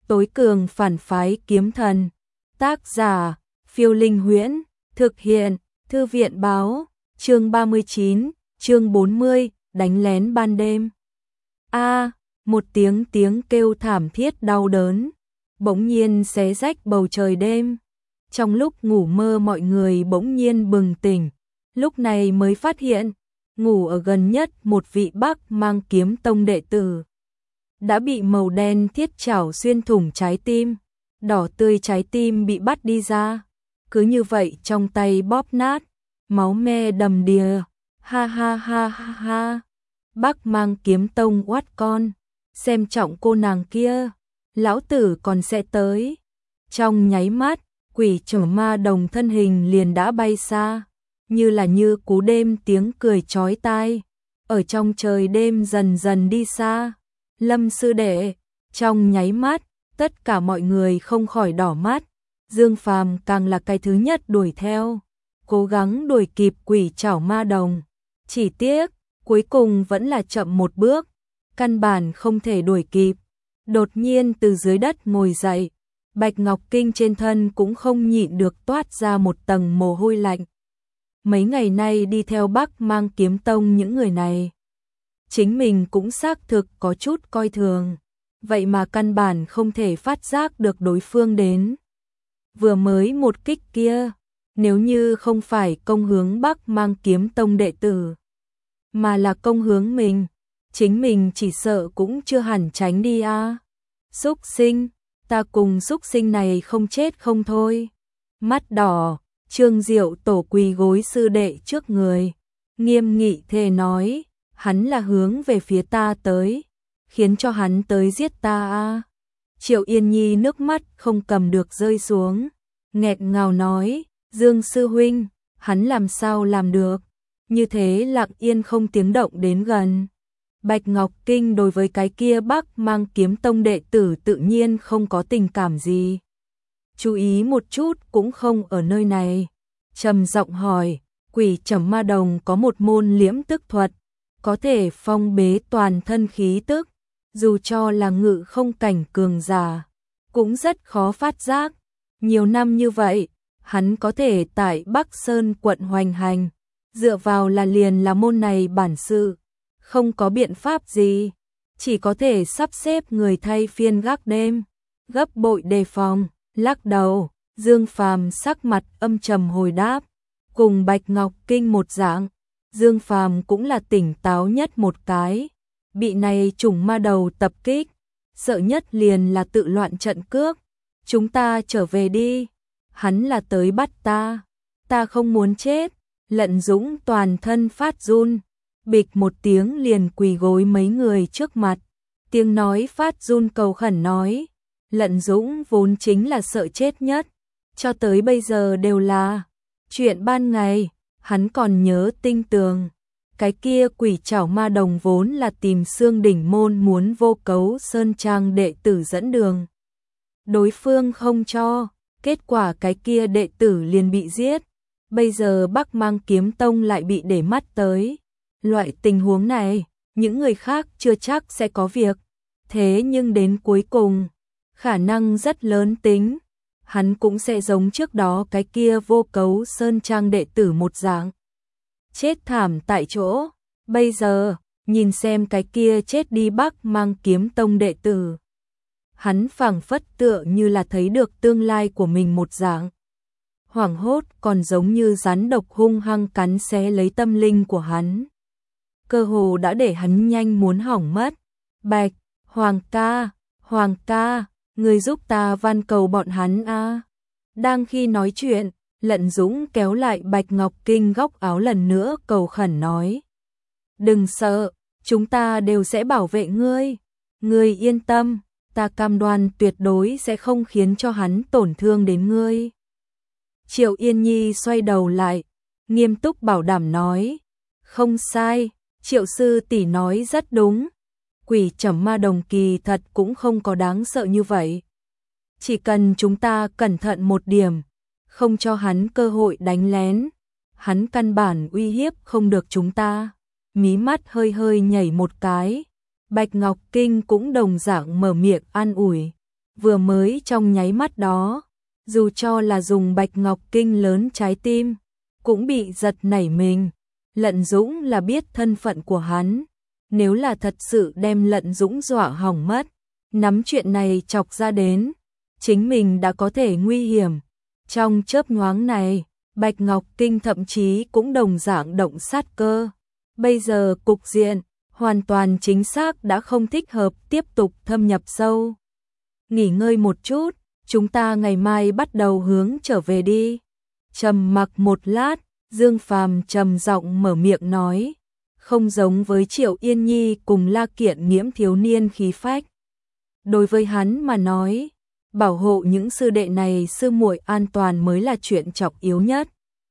tối cường phản phái kiếm thần. Tác giả, Phiêu Linh Huyễn, thực hiện, Thư viện báo, chương 39, chương 40, đánh lén ban đêm. Một tiếng kêu thảm thiết đau đớn, bỗng nhiên xé rách bầu trời đêm. Trong lúc ngủ mơ mọi người bỗng nhiên bừng tỉnh, lúc này mới phát hiện, ngủ ở gần nhất một vị Bắc Mang Kiếm Tông đệ tử đã bị màu đen thiết chảo xuyên thủng trái tim, đỏ tươi trái tim bị bắt đi ra, cứ như vậy trong tay bóp nát, máu me đầm đìa. Ha ha ha ha ha. Bắc Mang Kiếm Tông oát con, xem trọng cô nàng kia, lão tử còn sẽ tới. Trong nháy mắt, quỷ trở ma đồng thân hình liền đã bay xa, như cú đêm tiếng cười chói tai, ở trong trời đêm dần dần đi xa. Lâm sư đệ, trong nháy mắt, tất cả mọi người không khỏi đỏ mắt, Dương Phàm càng là cái thứ nhất đuổi theo, cố gắng đuổi kịp quỷ chảo ma đồng. Chỉ tiếc, cuối cùng vẫn là chậm một bước, căn bản không thể đuổi kịp. Đột nhiên từ dưới đất ngồi dậy, Bạch Ngọc Kinh trên thân cũng không nhịn được toát ra một tầng mồ hôi lạnh. Mấy ngày nay đi theo Bắc Mang Kiếm Tông những người này, chính mình cũng xác thực có chút coi thường, vậy mà căn bản không thể phát giác được đối phương đến. Vừa mới một kích kia, nếu như không phải công hướng Bắc Mang Kiếm Tông đệ tử, mà là công hướng mình, chính mình chỉ sợ cũng chưa hẳn tránh đi a. Xúc sinh, ta cùng xúc sinh này không chết không thôi. Mắt đỏ, Trương Diệu Tổ quỳ gối sư đệ trước người, nghiêm nghị thề nói, hắn là hướng về phía ta tới, khiến cho hắn tới giết ta a. Triệu Yên Nhi nước mắt không cầm được rơi xuống, nghẹt ngào nói, Dương sư huynh, hắn làm sao làm được, như thế lặng yên không tiếng động đến gần. Bạch Ngọc Kinh đối với cái kia Bắc Mang Kiếm Tông đệ tử tự nhiên không có tình cảm gì, chú ý một chút cũng không ở nơi này. Trầm giọng hỏi, quỷ trầm ma đồng có một môn liễm tức thuật, có thể phong bế toàn thân khí tức, dù cho là ngự không cảnh cường giả, cũng rất khó phát giác. Nhiều năm như vậy, hắn có thể tại Bắc Sơn quận hoành hành, dựa vào là liền là môn này bản sự, không có biện pháp gì, chỉ có thể sắp xếp người thay phiên gác đêm, gấp bội đề phòng. Lắc đầu, Dương Phàm sắc mặt âm trầm hồi đáp, cùng Bạch Ngọc Kinh một dạng, Dương Phàm cũng là tỉnh táo nhất một cái, bị này trùng ma đầu tập kích, sợ nhất liền là tự loạn trận cước. Chúng ta trở về đi, hắn là tới bắt ta không muốn chết. Lận Dũng toàn thân phát run, bịch một tiếng liền quỳ gối mấy người trước mặt, tiếng nói phát run cầu khẩn nói, Lận Dũng vốn chính là sợ chết nhất, cho tới bây giờ đều là chuyện ban ngày, hắn còn nhớ tinh tường, cái kia quỷ chảo ma đồng vốn là tìm Xương Đỉnh môn muốn Vô Cấu Sơn Trang đệ tử dẫn đường. Đối phương không cho, kết quả cái kia đệ tử liền bị giết. Bây giờ Bắc Mang Kiếm Tông lại bị để mắt tới. Loại tình huống này, những người khác chưa chắc sẽ có việc. Thế nhưng đến cuối cùng, khả năng rất lớn tính, hắn cũng sẽ giống trước đó cái kia Vô Cấu Sơn Trang đệ tử một dạng, chết thảm tại chỗ. Bây giờ, nhìn xem cái kia chết đi Bắc Mang Kiếm Tông đệ tử, hắn phảng phất tựa như là thấy được tương lai của mình một dạng. Hoảng hốt còn giống như rắn độc hung hăng cắn xé lấy tâm linh của hắn. Cơ hồ đã để hắn nhanh muốn hỏng mất. Bạch, Hoàng ca, người giúp ta van cầu bọn hắn a. Đang khi nói chuyện, Lận Dũng kéo lại Bạch Ngọc Kinh góc áo lần nữa cầu khẩn nói. Đừng sợ, chúng ta đều sẽ bảo vệ ngươi. Ngươi yên tâm, ta cam đoan tuyệt đối sẽ không khiến cho hắn tổn thương đến ngươi. Triệu Yên Nhi xoay đầu lại, nghiêm túc bảo đảm nói, không sai, Triệu sư tỷ nói rất đúng, quỷ trầm ma đồng kỳ thật cũng không có đáng sợ như vậy. Chỉ cần chúng ta cẩn thận một điểm, không cho hắn cơ hội đánh lén, hắn căn bản uy hiếp không được chúng ta. Mí mắt hơi hơi nhảy một cái, Bạch Ngọc Kinh cũng đồng dạng mở miệng an ủi. vừa mới trong nháy mắt đó, dù cho là dùng Bạch Ngọc Kinh lớn trái tim, cũng bị giật nảy mình. Lận Dũng là biết thân phận của hắn, nếu là thật sự đem Lận Dũng dọa hỏng mất, nắm chuyện này chọc ra đến, chính mình đã có thể nguy hiểm. Trong chớp nhoáng này, Bạch Ngọc Kinh thậm chí cũng đồng dạng động sát cơ. Bây giờ cục diện hoàn toàn chính xác đã không thích hợp tiếp tục thâm nhập sâu. Nghỉ ngơi một chút, chúng ta ngày mai bắt đầu hướng trở về đi. Trầm mặc một lát, Dương Phàm trầm giọng mở miệng nói, không giống với Triệu Yên Nhi cùng La Kiện Nghiễm thiếu niên khí phách. Đối với hắn mà nói, bảo hộ những sư đệ này sư muội an toàn mới là chuyện trọng yếu nhất.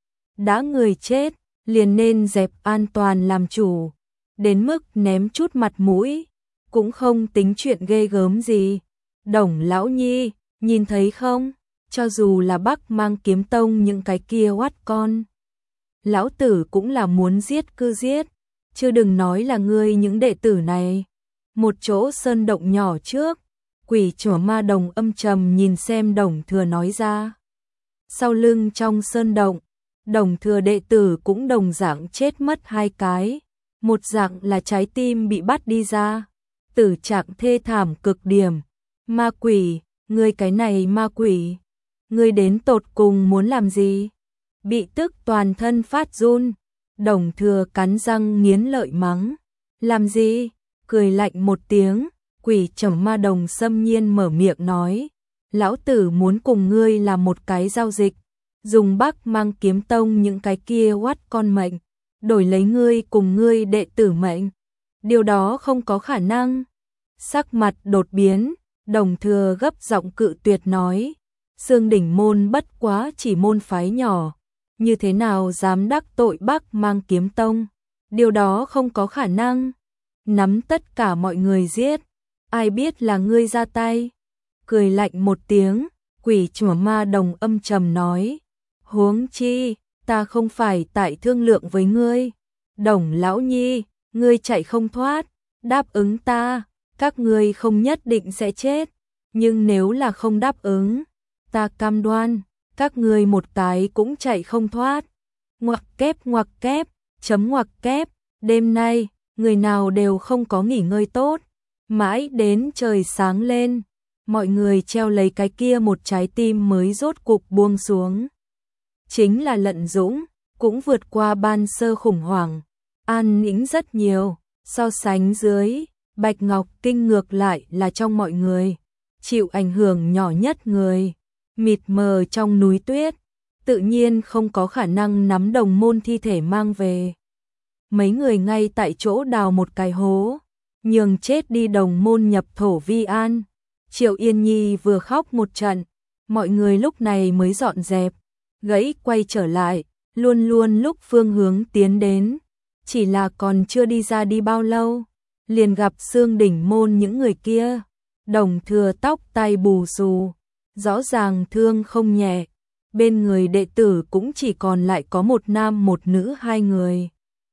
Đã người chết, liền nên dẹp an toàn làm chủ, đến mức ném chút mặt mũi, cũng không tính chuyện ghê gớm gì. Đồng lão nhi, nhìn thấy không, cho dù là Bắc Mang Kiếm Tông những cái kia oát con, lão tử cũng là muốn giết cứ giết, chứ đừng nói là ngươi những đệ tử này. Một chỗ sơn động nhỏ trước, Quỷ Chủa Ma Đồng âm trầm nhìn xem Đồng Thừa nói ra. Sau lưng trong sơn động, Đồng Thừa đệ tử cũng đồng dạng chết mất 2 cái, một dạng là trái tim bị bắt đi ra, tử trạng thê thảm cực điểm. Ma quỷ, ngươi cái này ma quỷ, ngươi đến tột cùng muốn làm gì? Bị tức toàn thân phát run, Đồng Thừa cắn răng nghiến lợi mắng, làm gì? Cười lạnh một tiếng, Quỷ Trầm Ma Đồng xâm nhiên mở miệng nói, lão tử muốn cùng ngươi làm một cái giao dịch, dùng Bắc Mang Kiếm Tông những cái kia oát con mệnh, đổi lấy ngươi cùng ngươi đệ tử mệnh. Điều đó không có khả năng. Sắc mặt đột biến, Đồng Thừa gấp giọng cự tuyệt nói, Xương Đỉnh môn bất quá chỉ môn phái nhỏ, như thế nào dám đắc tội Bắc Mang Kiếm Tông? Điều đó không có khả năng. Nắm tất cả mọi người giết, ai biết là ngươi ra tay? Cười lạnh một tiếng, Quỷ Chủa Ma Đồng âm trầm nói, huống chi, ta không phải tại thương lượng với ngươi. Đồng lão nhi, ngươi chạy không thoát, đáp ứng ta, các ngươi không nhất định sẽ chết, nhưng nếu là không đáp ứng, ta cam đoan, các ngươi một cái cũng chạy không thoát. Ngoặc kép, chấm ngoặc kép, đêm nay, người nào đều không có nghỉ ngơi tốt, mãi đến trời sáng lên, mọi người treo lấy cái kia một trái tim mới rốt cục buông xuống. Chính là Lận Dũng, cũng vượt qua ban sơ khủng hoảng, an nĩnh rất nhiều, so sánh dưới, Bạch Ngọc Kinh ngược lại là trong mọi người, chịu ảnh hưởng nhỏ nhất người, mịt mờ trong núi tuyết, tự nhiên không có khả năng nắm đồng môn thi thể mang về. Mấy người ngay tại chỗ đào một cái hố, nhường chết đi đồng môn nhập thổ vi an. Triệu Yên Nhi vừa khóc một trận, mọi người lúc này mới dọn dẹp, gãy quay trở lại, luôn luôn lúc phương hướng tiến đến, chỉ là còn chưa đi ra đi bao lâu, liền gặp Xương Đỉnh môn những người kia, Đồng Thừa tóc tai bù xù, rõ ràng thương không nhẹ, bên người đệ tử cũng chỉ còn lại có một nam một nữ 2 người,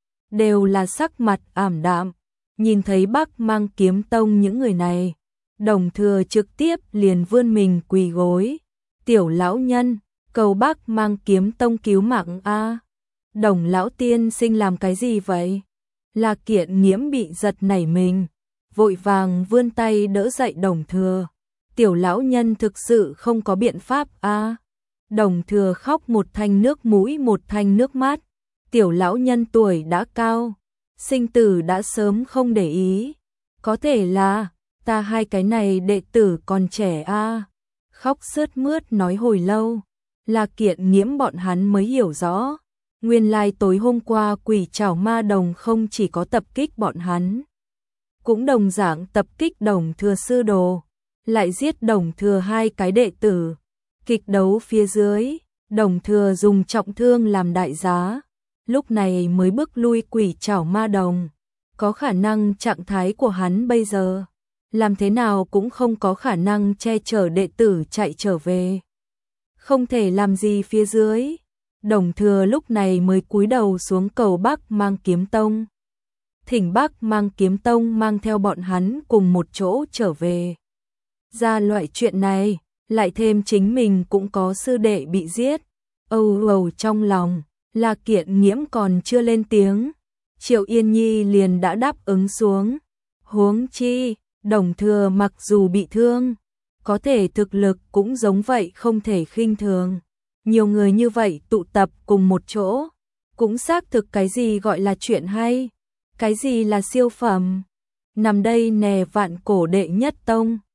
đều là sắc mặt ảm đạm, nhìn thấy Bắc Mang Kiếm Tông những người này, Đồng Thừa trực tiếp liền vươn mình quỳ gối, tiểu lão nhân, cầu Bắc Mang Kiếm Tông cứu mạng a. Đồng lão tiên sinh làm cái gì vậy? La Kiện Nghiễm bị giật nảy mình, vội vàng vươn tay đỡ dậy Đồng Thừa. Tiểu lão nhân thực sự không có biện pháp a. Đồng Thừa khóc một thanh nước mũi một thanh nước mắt. Tiểu lão nhân tuổi đã cao, sinh tử đã sớm không để ý. Có thể là ta 2 cái này đệ tử còn trẻ a. Khóc sướt mướt nói hồi lâu, La Kiện Nghiễm bọn hắn mới hiểu rõ. Nguyên lai tối hôm qua Quỷ Trảo Ma Đồng không chỉ có tập kích bọn hắn, cũng đồng dạng tập kích Đồng Thừa sư đồ, lại giết Đồng Thừa 2 cái đệ tử. Kịch đấu phía dưới, Đồng Thừa dùng trọng thương làm đại giá, lúc này mới bước lui Quỷ Trảo Ma Đồng. Có khả năng trạng thái của hắn bây giờ, làm thế nào cũng không có khả năng che chở đệ tử chạy trở về. Không thể làm gì phía dưới. Đồng Thừa lúc này mới cúi đầu xuống cầu Bắc Mang Kiếm Tông, thỉnh Bắc Mang Kiếm Tông mang theo bọn hắn cùng một chỗ trở về. ra loại chuyện này, lại thêm chính mình cũng có sư đệ bị giết. Âu trong lòng, La Kiện Nghiễm còn chưa lên tiếng, Triệu Yên Nhi liền đã đáp ứng xuống. Huống chi, Đồng Thừa mặc dù bị thương, có thể thực lực cũng giống vậy không thể khinh thường. Nhiều người như vậy tụ tập cùng một chỗ, cũng xác thực cái gì gọi là chuyện hay, cái gì là siêu phẩm. Nằm đây nè Vạn Cổ đệ nhất tông,